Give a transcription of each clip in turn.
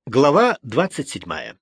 Глава 27.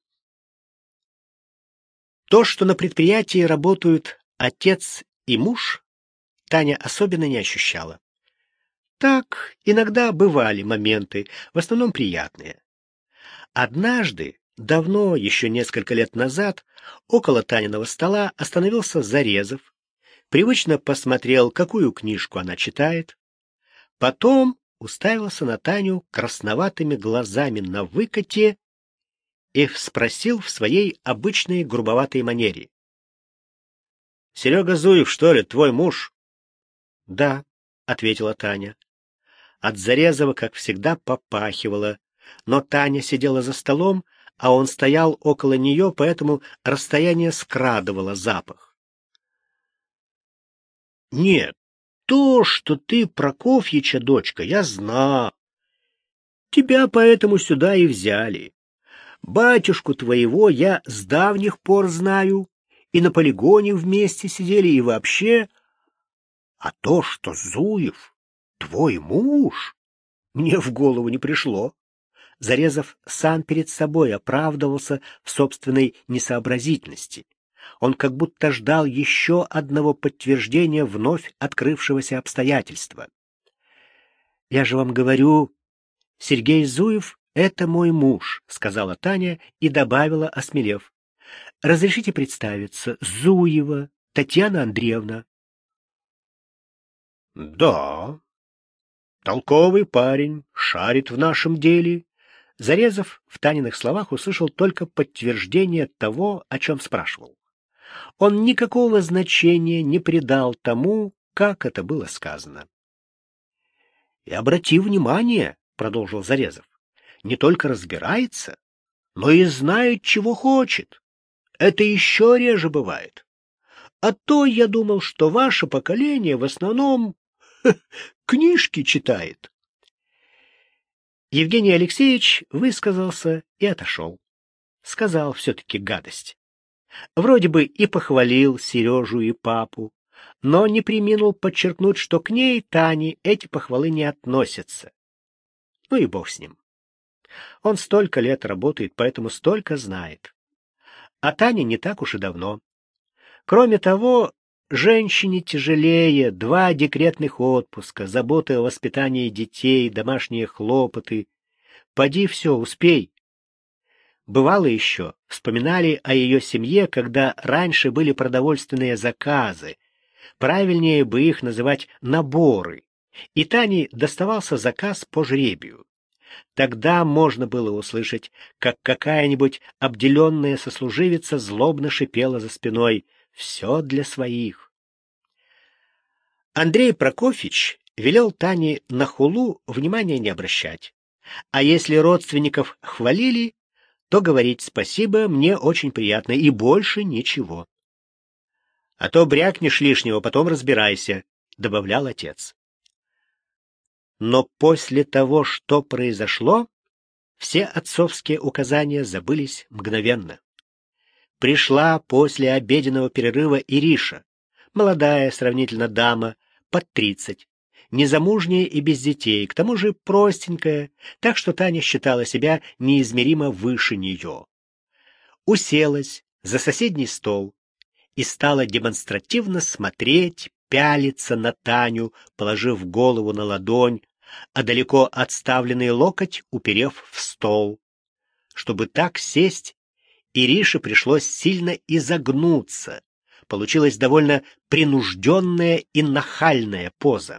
То, что на предприятии работают отец и муж, Таня особенно не ощущала. Так, иногда бывали моменты, в основном приятные. Однажды, давно, еще несколько лет назад, около Таниного стола остановился Зарезов, привычно посмотрел, какую книжку она читает, потом уставился на Таню красноватыми глазами на выкате и спросил в своей обычной грубоватой манере: «Серега Зуев, что ли, твой муж?» «Да», — ответила Таня. От Зарезова, как всегда, попахивало, но Таня сидела за столом, а он стоял около нее, поэтому расстояние скрадывало запах. «Нет, то, что ты Прокофьича дочка, я знал. Тебя поэтому сюда и взяли. Батюшку твоего я с давних пор знаю, и на полигоне вместе сидели, и вообще. А то, что Зуев твой муж, мне в голову не пришло». Зарезов сам перед собой оправдывался в собственной несообразительности. Он как будто ждал еще одного подтверждения вновь открывшегося обстоятельства. «Я же вам говорю, Сергей Зуев — это мой муж», — сказала Таня и добавила, осмелев: «Разрешите представиться, Зуева Татьяна Андреевна». «Да, толковый парень, шарит в нашем деле». Зарезов в Таниных словах услышал только подтверждение того, о чем спрашивал. Он никакого значения не придал тому, как это было сказано. «И обрати внимание», — продолжил Зарезов, — «не только разбирается, но и знает, чего хочет. Это еще реже бывает. А то я думал, что ваше поколение в основном книжки читает». Евгений Алексеевич высказался и отошел. Сказал все-таки гадость. Вроде бы и похвалил Сережу и папу, но не преминул подчеркнуть, что к ней, Тане, эти похвалы не относятся. Ну и бог с ним. Он столько лет работает, поэтому столько знает. А Таня не так уж и давно. Кроме того, женщине тяжелее 2 декретных отпуска, заботы о воспитании детей, домашние хлопоты. Поди все, успей. Бывало еще, вспоминали о ее семье, когда раньше были продовольственные заказы. Правильнее бы их называть наборы. И Тане доставался заказ по жребию. Тогда можно было услышать, как какая-нибудь обделенная сослуживица злобно шипела за спиной: «Все для своих». Андрей Прокофьевич велел Тане на хулу внимания не обращать. А если родственников хвалили, то говорить: «Спасибо, мне очень приятно», и больше ничего. «А то брякнешь лишнего, потом разбирайся», — добавлял отец. Но после того, что произошло, все отцовские указания забылись мгновенно. Пришла после обеденного перерыва Ириша, молодая сравнительно дама, под 30, незамужняя и без детей, к тому же простенькая, так что Таня считала себя неизмеримо выше нее. Уселась за соседний стол и стала демонстративно смотреть, пялиться на Таню, положив голову на ладонь, а далеко отставленный локоть уперев в стол. Чтобы так сесть, Ирише пришлось сильно изогнуться. Получилась довольно принужденная и нахальная поза.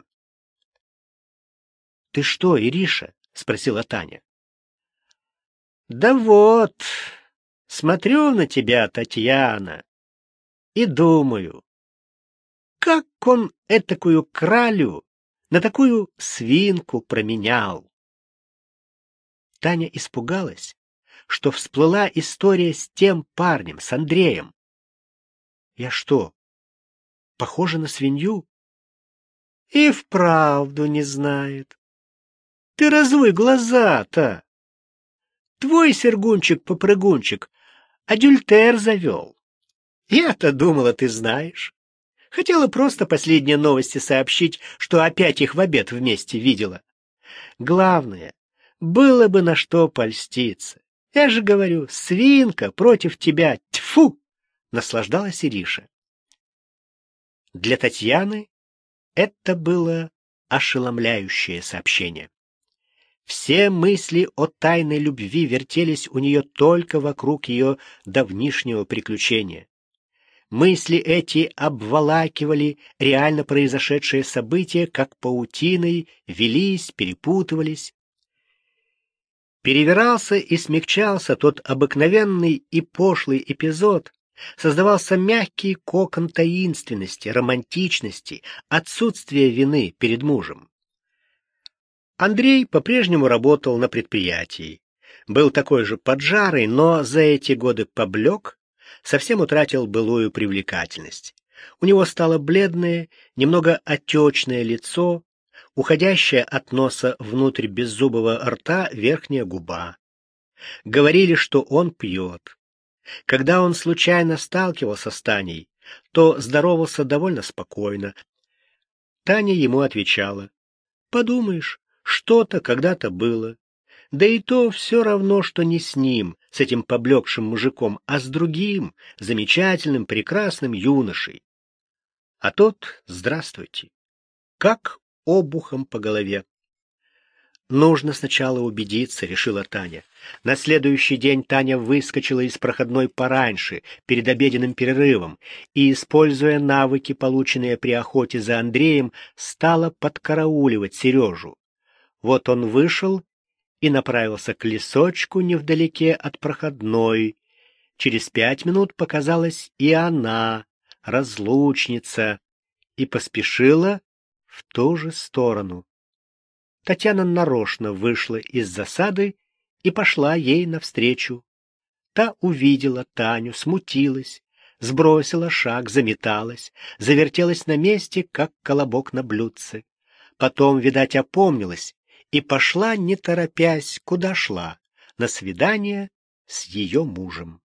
«Ты что, Ириша?» — спросила Таня. «Да вот, смотрю на тебя, Татьяна, и думаю, как он этакую кралю на такую свинку променял». Таня испугалась, что всплыла история с тем парнем, с Андреем. «Я что, похожа на свинью?» «И вправду не знает. Ты разуй глаза-то. Твой Сергунчик-попрыгунчик адюльтер завел. Я-то думала, ты знаешь. Хотела просто последние новости сообщить, что опять их в обед вместе видела. Главное, было бы на что польститься. Я же говорю, свинка против тебя, тьфу! Наслаждалась Ириша. Для Татьяны это было ошеломляющее сообщение. Все мысли о тайной любви вертелись у нее только вокруг ее давнишнего приключения. Мысли эти обволакивали реально произошедшие события, как паутиной, велись, перепутывались. Перевирался и смягчался тот обыкновенный и пошлый эпизод, создавался мягкий кокон таинственности, романтичности, отсутствия вины перед мужем. Андрей по-прежнему работал на предприятии. Был такой же поджарый, но за эти годы поблек, совсем утратил былую привлекательность. У него стало бледное, немного отечное лицо, уходящая от носа внутрь беззубого рта верхняя губа. Говорили, что он пьет. Когда он случайно сталкивался с Таней, то здоровался довольно спокойно. Таня ему отвечала: «Подумаешь, что-то когда-то было. Да и то все равно, что не с ним, с этим поблекшим мужиком, а с другим, замечательным, прекрасным юношей». А тот, здравствуйте, как обухом по голове. Нужно сначала убедиться, решила Таня. На следующий день Таня выскочила из проходной пораньше, перед обеденным перерывом, и, используя навыки, полученные при охоте за Андреем, стала подкарауливать Сережу. Вот он вышел и направился к лесочку невдалеке от проходной. Через 5 минут показалась и она, разлучница, и поспешила в ту же сторону. Татьяна нарочно вышла из засады и пошла ей навстречу. Та увидела Таню, смутилась, сбросила шаг, заметалась, завертелась на месте, как колобок на блюдце. Потом, видать, опомнилась и пошла, не торопясь, куда шла, на свидание с ее мужем.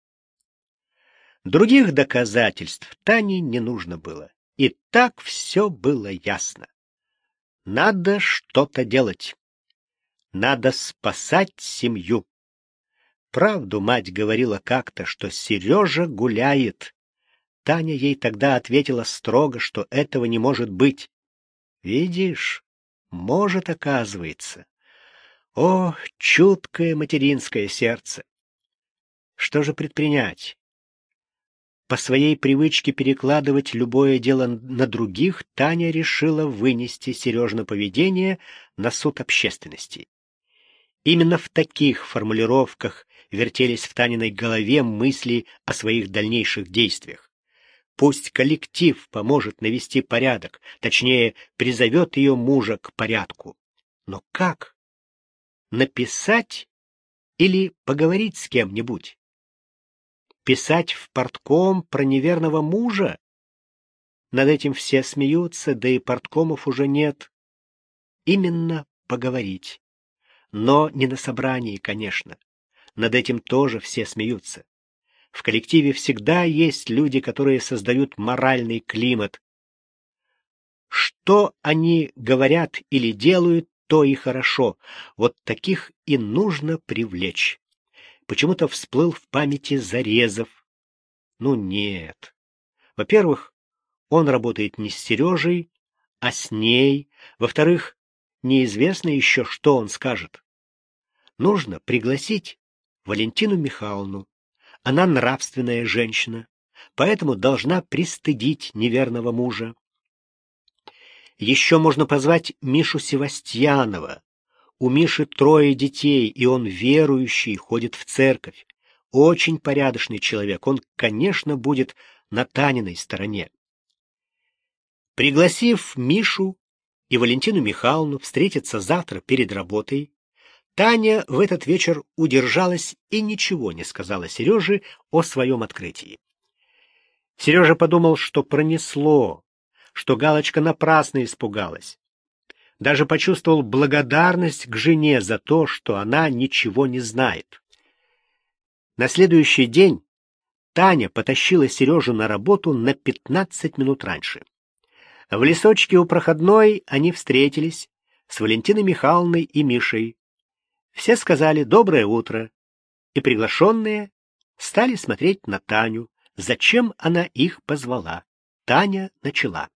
Других доказательств Тане не нужно было, и так все было ясно. Надо что-то делать. Надо спасать семью. Правду мать говорила как-то, что Сережа гуляет. Таня ей тогда ответила строго, что этого не может быть. Видишь, может, оказывается. О, чуткое материнское сердце! Что же предпринять? По своей привычке перекладывать любое дело на других, Таня решила вынести Сережино поведение на суд общественности. Именно в таких формулировках вертелись в Таниной голове мысли о своих дальнейших действиях. Пусть коллектив поможет навести порядок, точнее, призовет ее мужа к порядку. Но как? Написать или поговорить с кем-нибудь? Писать в партком про неверного мужа? Над этим все смеются, да и парткомов уже нет. Именно поговорить. Но не на собрании, конечно. Над этим тоже все смеются. В коллективе всегда есть люди, которые создают моральный климат. Что они говорят или делают, то и хорошо. Вот таких и нужно привлечь. Почему-то всплыл в памяти Зарезов. Ну нет. Во-первых, он работает не с Сережей, а с ней. Во-вторых, неизвестно еще, что он скажет. Нужно пригласить Валентину Михайловну. Она нравственная женщина, поэтому должна пристыдить неверного мужа. Еще можно позвать Мишу Севастьянова. У Миши 3 детей, и он верующий, ходит в церковь. Очень порядочный человек. Он, конечно, будет на Таниной стороне. Пригласив Мишу и Валентину Михайловну встретиться завтра перед работой, Таня в этот вечер удержалась и ничего не сказала Сереже о своем открытии. Сережа подумал, что пронесло, что Галочка напрасно испугалась. Даже почувствовал благодарность к жене за то, что она ничего не знает. На следующий день Таня потащила Сережу на работу на 15 минут раньше. В лесочке у проходной они встретились с Валентиной Михайловной и Мишей. Все сказали «доброе утро». и приглашенные стали смотреть на Таню, зачем она их позвала. Таня начала.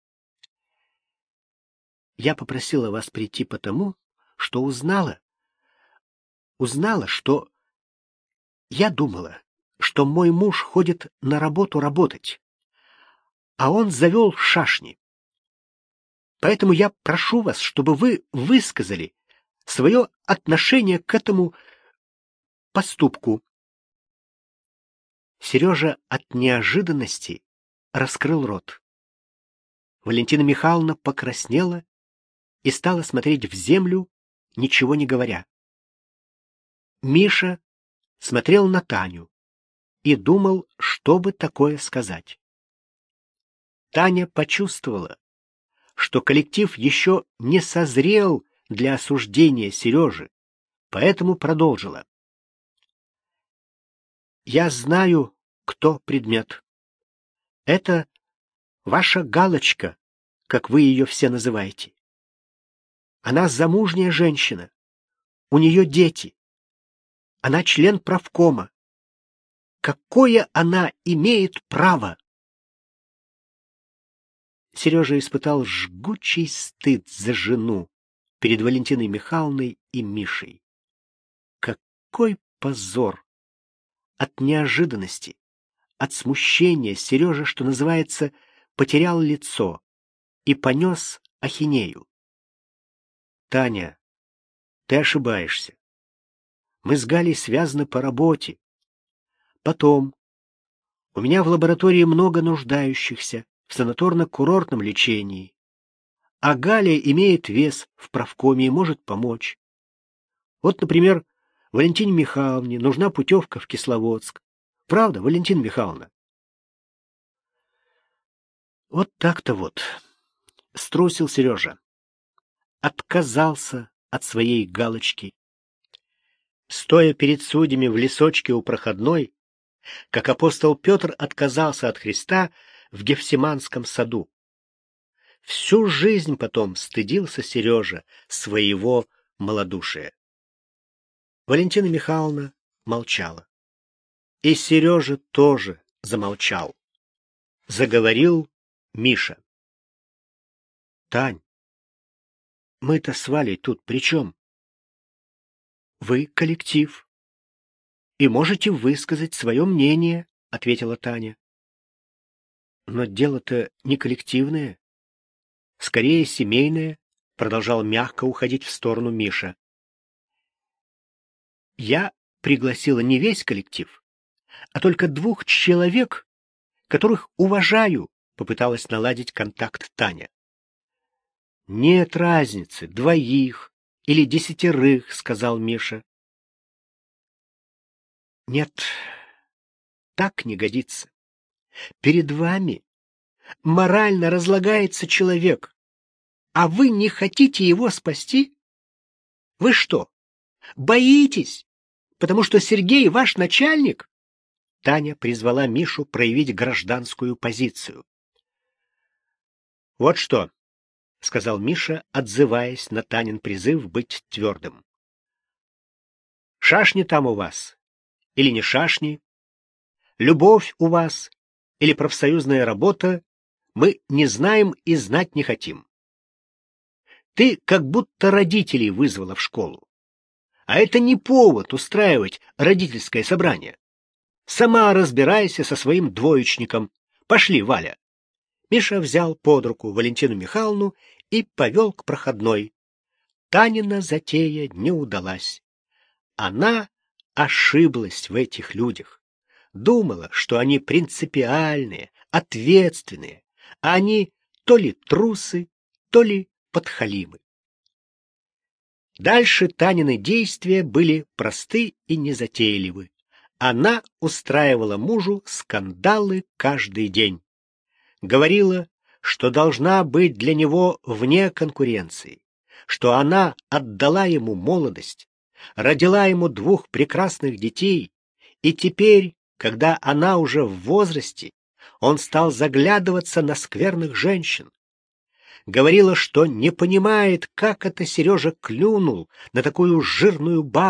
Я попросила вас прийти потому, что узнала, что я думала, что мой муж ходит на работу работать, а он завел шашни. Поэтому я прошу вас, чтобы вы высказали свое отношение к этому поступку. Сережа от неожиданности раскрыл рот. Валентина Михайловна покраснела и стала смотреть в землю, ничего не говоря. Миша смотрел на Таню и думал, что бы такое сказать. Таня почувствовала, что коллектив еще не созрел для осуждения Сережи, поэтому продолжила. Я знаю, кто предмет. Это ваша галочка, как вы ее все называете. Она замужняя женщина, у нее дети. Она член правкома. Какое она имеет право? Сережа испытал жгучий стыд за жену перед Валентиной Михайловной и Мишей. Какой позор! От неожиданности, от смущения Сережа, что называется, потерял лицо и понес ахинею. Таня, ты ошибаешься. Мы с Галей связаны по работе. Потом, у меня в лаборатории много нуждающихся в санаторно-курортном лечении, а Галя имеет вес в правкоме и может помочь. Вот, например, Валентине Михайловне нужна путевка в Кисловодск. Правда, Валентина Михайловна? Вот так-то вот. Струсил Сережа. Отказался от своей галочки. Стоя перед судьями в лесочке у проходной, как апостол Петр отказался от Христа в Гефсиманском саду. Всю жизнь потом стыдился Сережа своего малодушия. Валентина Михайловна молчала. И Сережа тоже замолчал. Заговорил Миша. Тань, мы-то с Валей тут при чем? Вы коллектив и можете высказать свое мнение, ответила Таня. Но дело-то не коллективное, скорее семейное, продолжал мягко уходить в сторону Миша. Я пригласила не весь коллектив, а только 2 человек, которых уважаю, попыталась наладить контакт Таня. Нет разницы, 2 или 10, сказал Миша. Нет, так не годится. Перед вами морально разлагается человек, а вы не хотите его спасти? Вы что, боитесь, потому что Сергей ваш начальник? Таня призвала Мишу проявить гражданскую позицию. Вот что, сказал Миша, отзываясь на Танин призыв быть твердым. Шашни там у вас или не шашни, любовь у вас или профсоюзная работа, мы не знаем и знать не хотим. Ты как будто родителей вызвала в школу. А это не повод устраивать родительское собрание. Сама разбирайся со своим двоечником. Пошли, Валя. Миша взял под руку Валентину Михайловну и повел к проходной. Танина затея не удалась. Она ошиблась в этих людях. Думала, что они принципиальные, ответственные, а они то ли трусы, то ли подхалимы. Дальше Танины действия были просты и незатейливы. Она устраивала мужу скандалы каждый день. Говорила, что должна быть для него вне конкуренции, что она отдала ему молодость, родила ему 2 прекрасных детей, и теперь, когда она уже в возрасте, он стал заглядываться на скверных женщин. Говорила, что не понимает, как это Сережа клюнул на такую жирную бабу,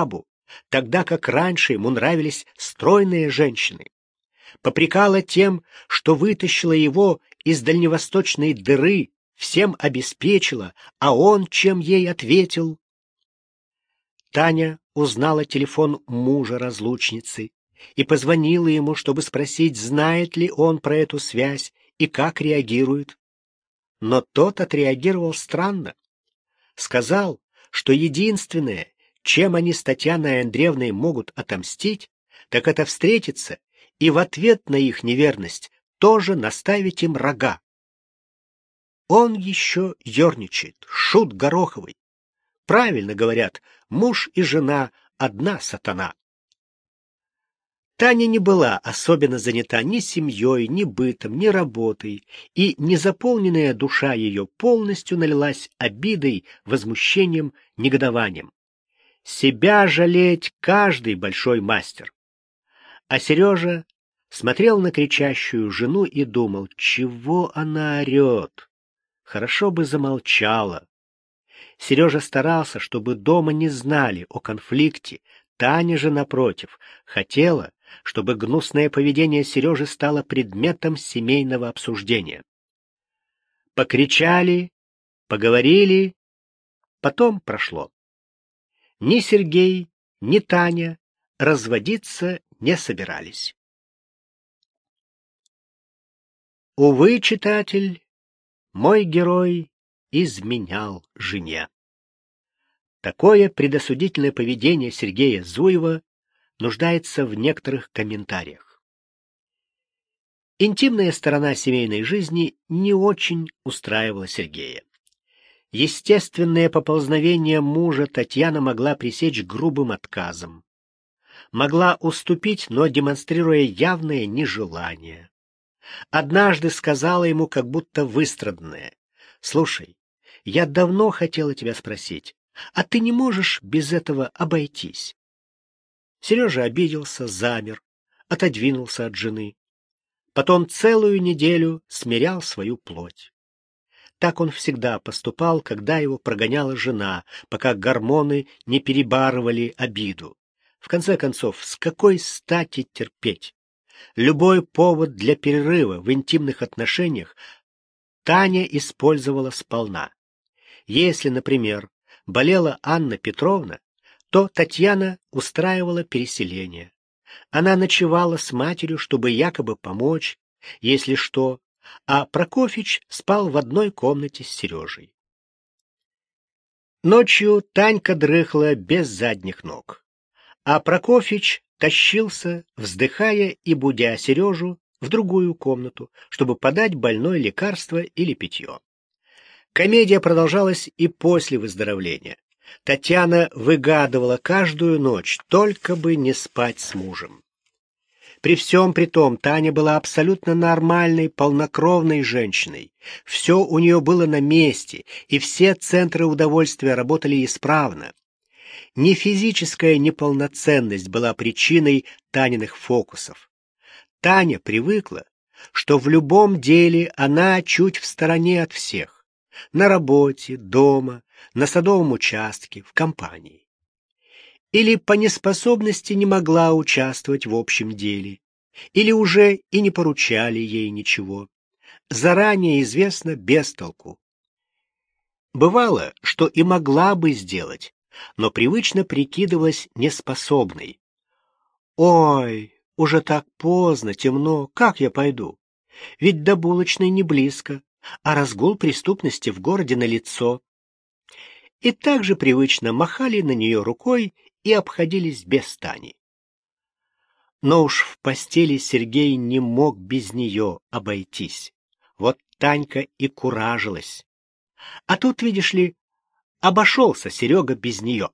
тогда как раньше ему нравились стройные женщины. Попрекала тем, что вытащила его из дальневосточной дыры, всем обеспечила, а он чем ей ответил? Таня узнала телефон мужа разлучницы и позвонила ему, чтобы спросить, знает ли он про эту связь и как реагирует. Но тот отреагировал странно. Сказал, что единственное, чем они с Татьяной Андреевной могут отомстить, так это встретиться и в ответ на их неверность тоже наставить им рога. Он еще ерничает, шут гороховый. Правильно говорят, муж и жена — одна сатана. Таня не была особенно занята ни семьей, ни бытом, ни работой, и незаполненная душа ее полностью налилась обидой, возмущением, негодованием. Себя жалеть каждый большой мастер. А Сережа смотрел на кричащую жену и думал, чего она орет. Хорошо бы замолчала. Сережа старался, чтобы дома не знали о конфликте. Таня же, напротив, хотела, чтобы гнусное поведение Сережи стало предметом семейного обсуждения. Покричали, поговорили, потом прошло. Ни Сергей, ни Таня разводиться не собирались. Увы, читатель, мой герой изменял жене. Такое предосудительное поведение Сергея Зуева нуждается в некоторых комментариях. Интимная сторона семейной жизни не очень устраивала Сергея. Естественное поползновение мужа Татьяна могла пресечь грубым отказом. Могла уступить, но демонстрируя явное нежелание. Однажды сказала ему, как будто выстраданное: «Слушай, я давно хотела тебя спросить, а ты не можешь без этого обойтись?» Сережа обиделся, замер, отодвинулся от жены. Потом целую неделю смирял свою плоть. Так он всегда поступал, когда его прогоняла жена, пока гормоны не перебарывали обиду. В конце концов, с какой стати терпеть? Любой повод для перерыва в интимных отношениях Таня использовала сполна. Если, например, болела Анна Петровна, то Татьяна устраивала переселение. Она ночевала с матерью, чтобы якобы помочь, если что, а Прокофьич спал в одной комнате с Сережей. Ночью Танька дрыхла без задних ног, а Прокофьич тащился, вздыхая и будя Сережу, в другую комнату, чтобы подать больной лекарство или питье. Комедия продолжалась и после выздоровления. Татьяна выгадывала каждую ночь, только бы не спать с мужем. При всем при том, Таня была абсолютно нормальной, полнокровной женщиной. Все у нее было на месте, и все центры удовольствия работали исправно. Не физическая неполноценность была причиной Таниных фокусов. Таня привыкла, что в любом деле она чуть в стороне от всех. На работе, дома, на садовом участке, в компании. Или по неспособности не могла участвовать в общем деле, или уже и не поручали ей ничего. Заранее известно без толку. Бывало, что и могла бы сделать, но привычно прикидывалась неспособной. «Ой, уже так поздно, темно, как я пойду? Ведь до булочной не близко, а разгул преступности в городе налицо». И также привычно махали на нее рукой и обходились без Тани. Но уж в постели Сергей не мог без нее обойтись. Вот Танька и куражилась. А тут, видишь ли, обошелся Серега без нее.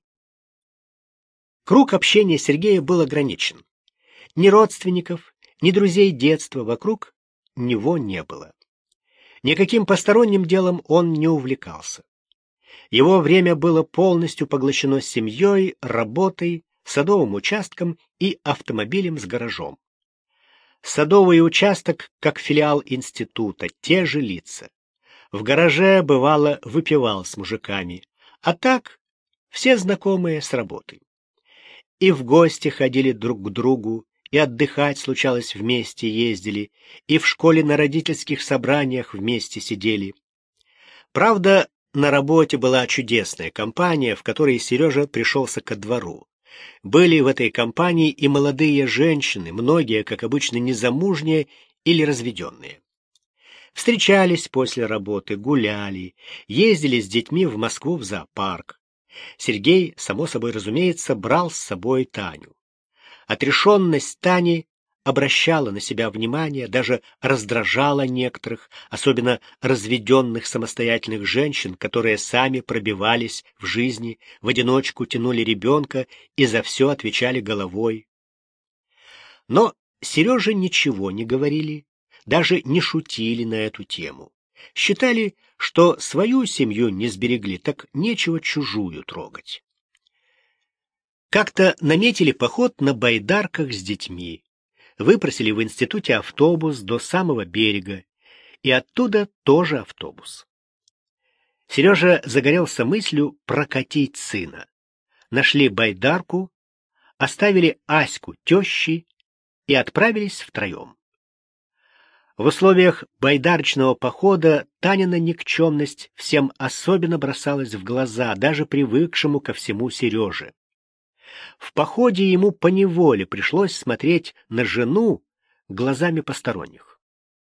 Круг общения Сергея был ограничен. Ни родственников, ни друзей детства вокруг него не было. Никаким посторонним делом он не увлекался. Его время было полностью поглощено семьей, работой, садовым участком и автомобилем с гаражом. Садовый участок, как филиал института, те же лица. В гараже, бывало, выпивал с мужиками, а так все знакомые с работы. И в гости ходили друг к другу, и отдыхать случалось вместе ездили, и в школе на родительских собраниях вместе сидели. Правда, на работе была чудесная компания, в которой Сережа пришелся ко двору. Были в этой компании и молодые женщины, многие, как обычно, незамужние или разведенные. Встречались после работы, гуляли, ездили с детьми в Москву в зоопарк. Сергей, само собой разумеется, брал с собой Таню. Отрешенность Тани обращала на себя внимание, даже раздражала некоторых, особенно разведенных самостоятельных женщин, которые сами пробивались в жизни, в одиночку тянули ребенка и за все отвечали головой. Но Сереже ничего не говорили, даже не шутили на эту тему. Считали, что свою семью не сберегли, так нечего чужую трогать. Как-то наметили поход на байдарках с детьми. Выпросили в институте автобус до самого берега, и оттуда тоже автобус. Сережа загорелся мыслью прокатить сына. Нашли байдарку, оставили Аську тещи и отправились втроем. В условиях байдарочного похода Танина никчемность всем особенно бросалась в глаза, даже привыкшему ко всему Сереже. В походе ему поневоле пришлось смотреть на жену глазами посторонних.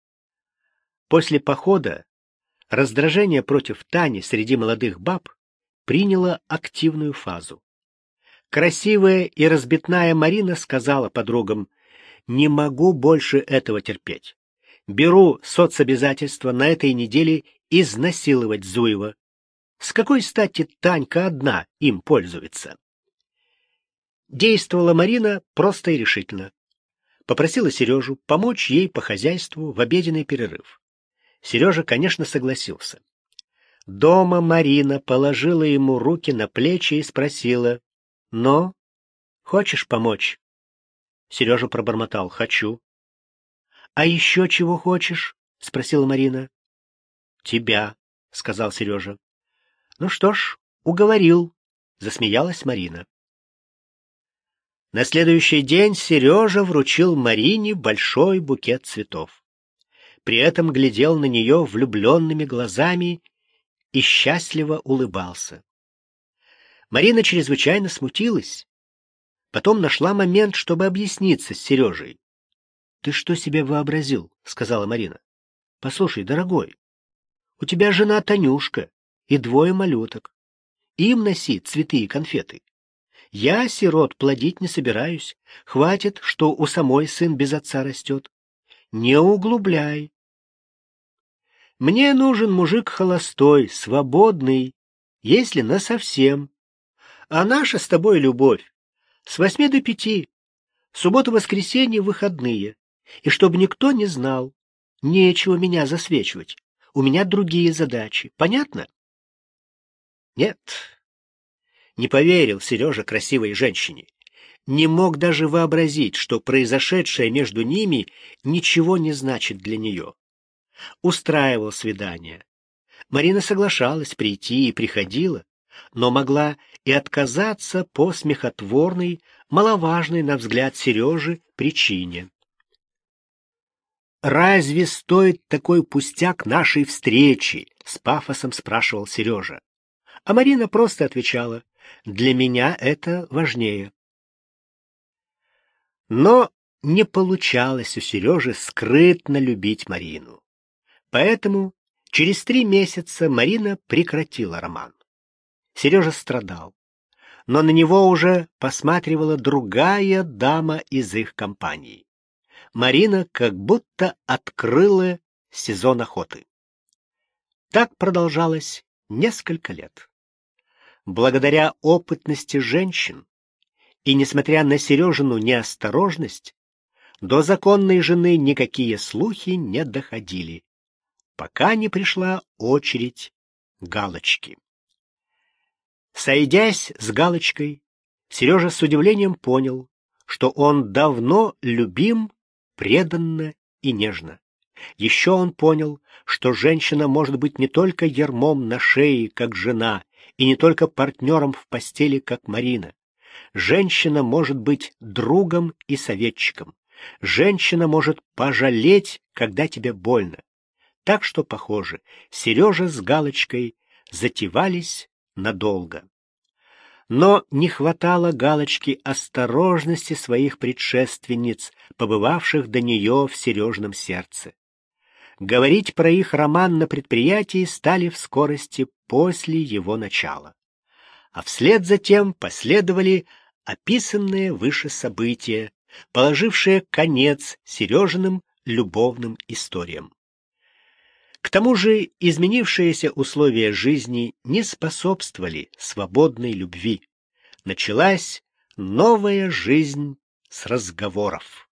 После похода раздражение против Тани среди молодых баб приняло активную фазу. Красивая и разбитная Марина сказала подругам: «Не могу больше этого терпеть. Беру соцобязательство на этой неделе изнасиловать Зуева. С какой стати Танька одна им пользуется?» Действовала Марина просто и решительно. Попросила Сережу помочь ей по хозяйству в обеденный перерыв. Сережа, конечно, согласился. Дома Марина положила ему руки на плечи и спросила: «Но, хочешь помочь?» Сережа пробормотал: «Хочу». «А еще чего хочешь?» — спросила Марина. «Тебя», — сказал Сережа. «Ну что ж, уговорил», — засмеялась Марина. На следующий день Сережа вручил Марине большой букет цветов. При этом глядел на нее влюбленными глазами и счастливо улыбался. Марина чрезвычайно смутилась. Потом нашла момент, чтобы объясниться с Сережей. «Ты что себе вообразил?» — сказала Марина. «Послушай, дорогой, у тебя жена Танюшка и 2 малюток. Им носи цветы и конфеты. Я сирот плодить не собираюсь. Хватит, что у самой сын без отца растет. Не углубляй. Мне нужен мужик холостой, свободный, если насовсем. А наша с тобой любовь с 8 до 5, суббота-воскресенье выходные. И чтобы никто не знал, нечего меня засвечивать. У меня другие задачи. Понятно?» Нет. Не поверил Сережа красивой женщине. Не мог даже вообразить, что произошедшее между ними ничего не значит для нее. Устраивал свидания. Марина соглашалась прийти и приходила, но могла и отказаться по смехотворной, маловажной, на взгляд Сережи, причине. «Разве стоит такой пустяк нашей встречи?» — с пафосом спрашивал Сережа. А Марина просто отвечала: «Для меня это важнее». Но не получалось у Сережи скрытно любить Марину. Поэтому через 3 месяца Марина прекратила роман. Сережа страдал, но на него уже посматривала другая дама из их компании. Марина как будто открыла сезон охоты. Так продолжалось несколько лет. Благодаря опытности женщин и несмотря на Сережину неосторожность, до законной жены никакие слухи не доходили, пока не пришла очередь Галочки. Сойдясь с Галочкой, Сережа с удивлением понял, что он давно любим, преданно и нежно. Еще он понял, что женщина может быть не только ярмом на шее, как жена, и не только партнером в постели, как Марина. Женщина может быть другом и советчиком. Женщина может пожалеть, когда тебе больно. Так что, похоже, Сережа с Галочкой затевались надолго. Но не хватало Галочке осторожности своих предшественниц, побывавших до нее в Сережном сердце. Говорить про их роман на предприятии стали в скорости после его начала. А вслед за тем последовали описанные выше события, положившие конец Сережиным любовным историям. К тому же изменившиеся условия жизни не способствовали свободной любви. Началась новая жизнь с разговоров.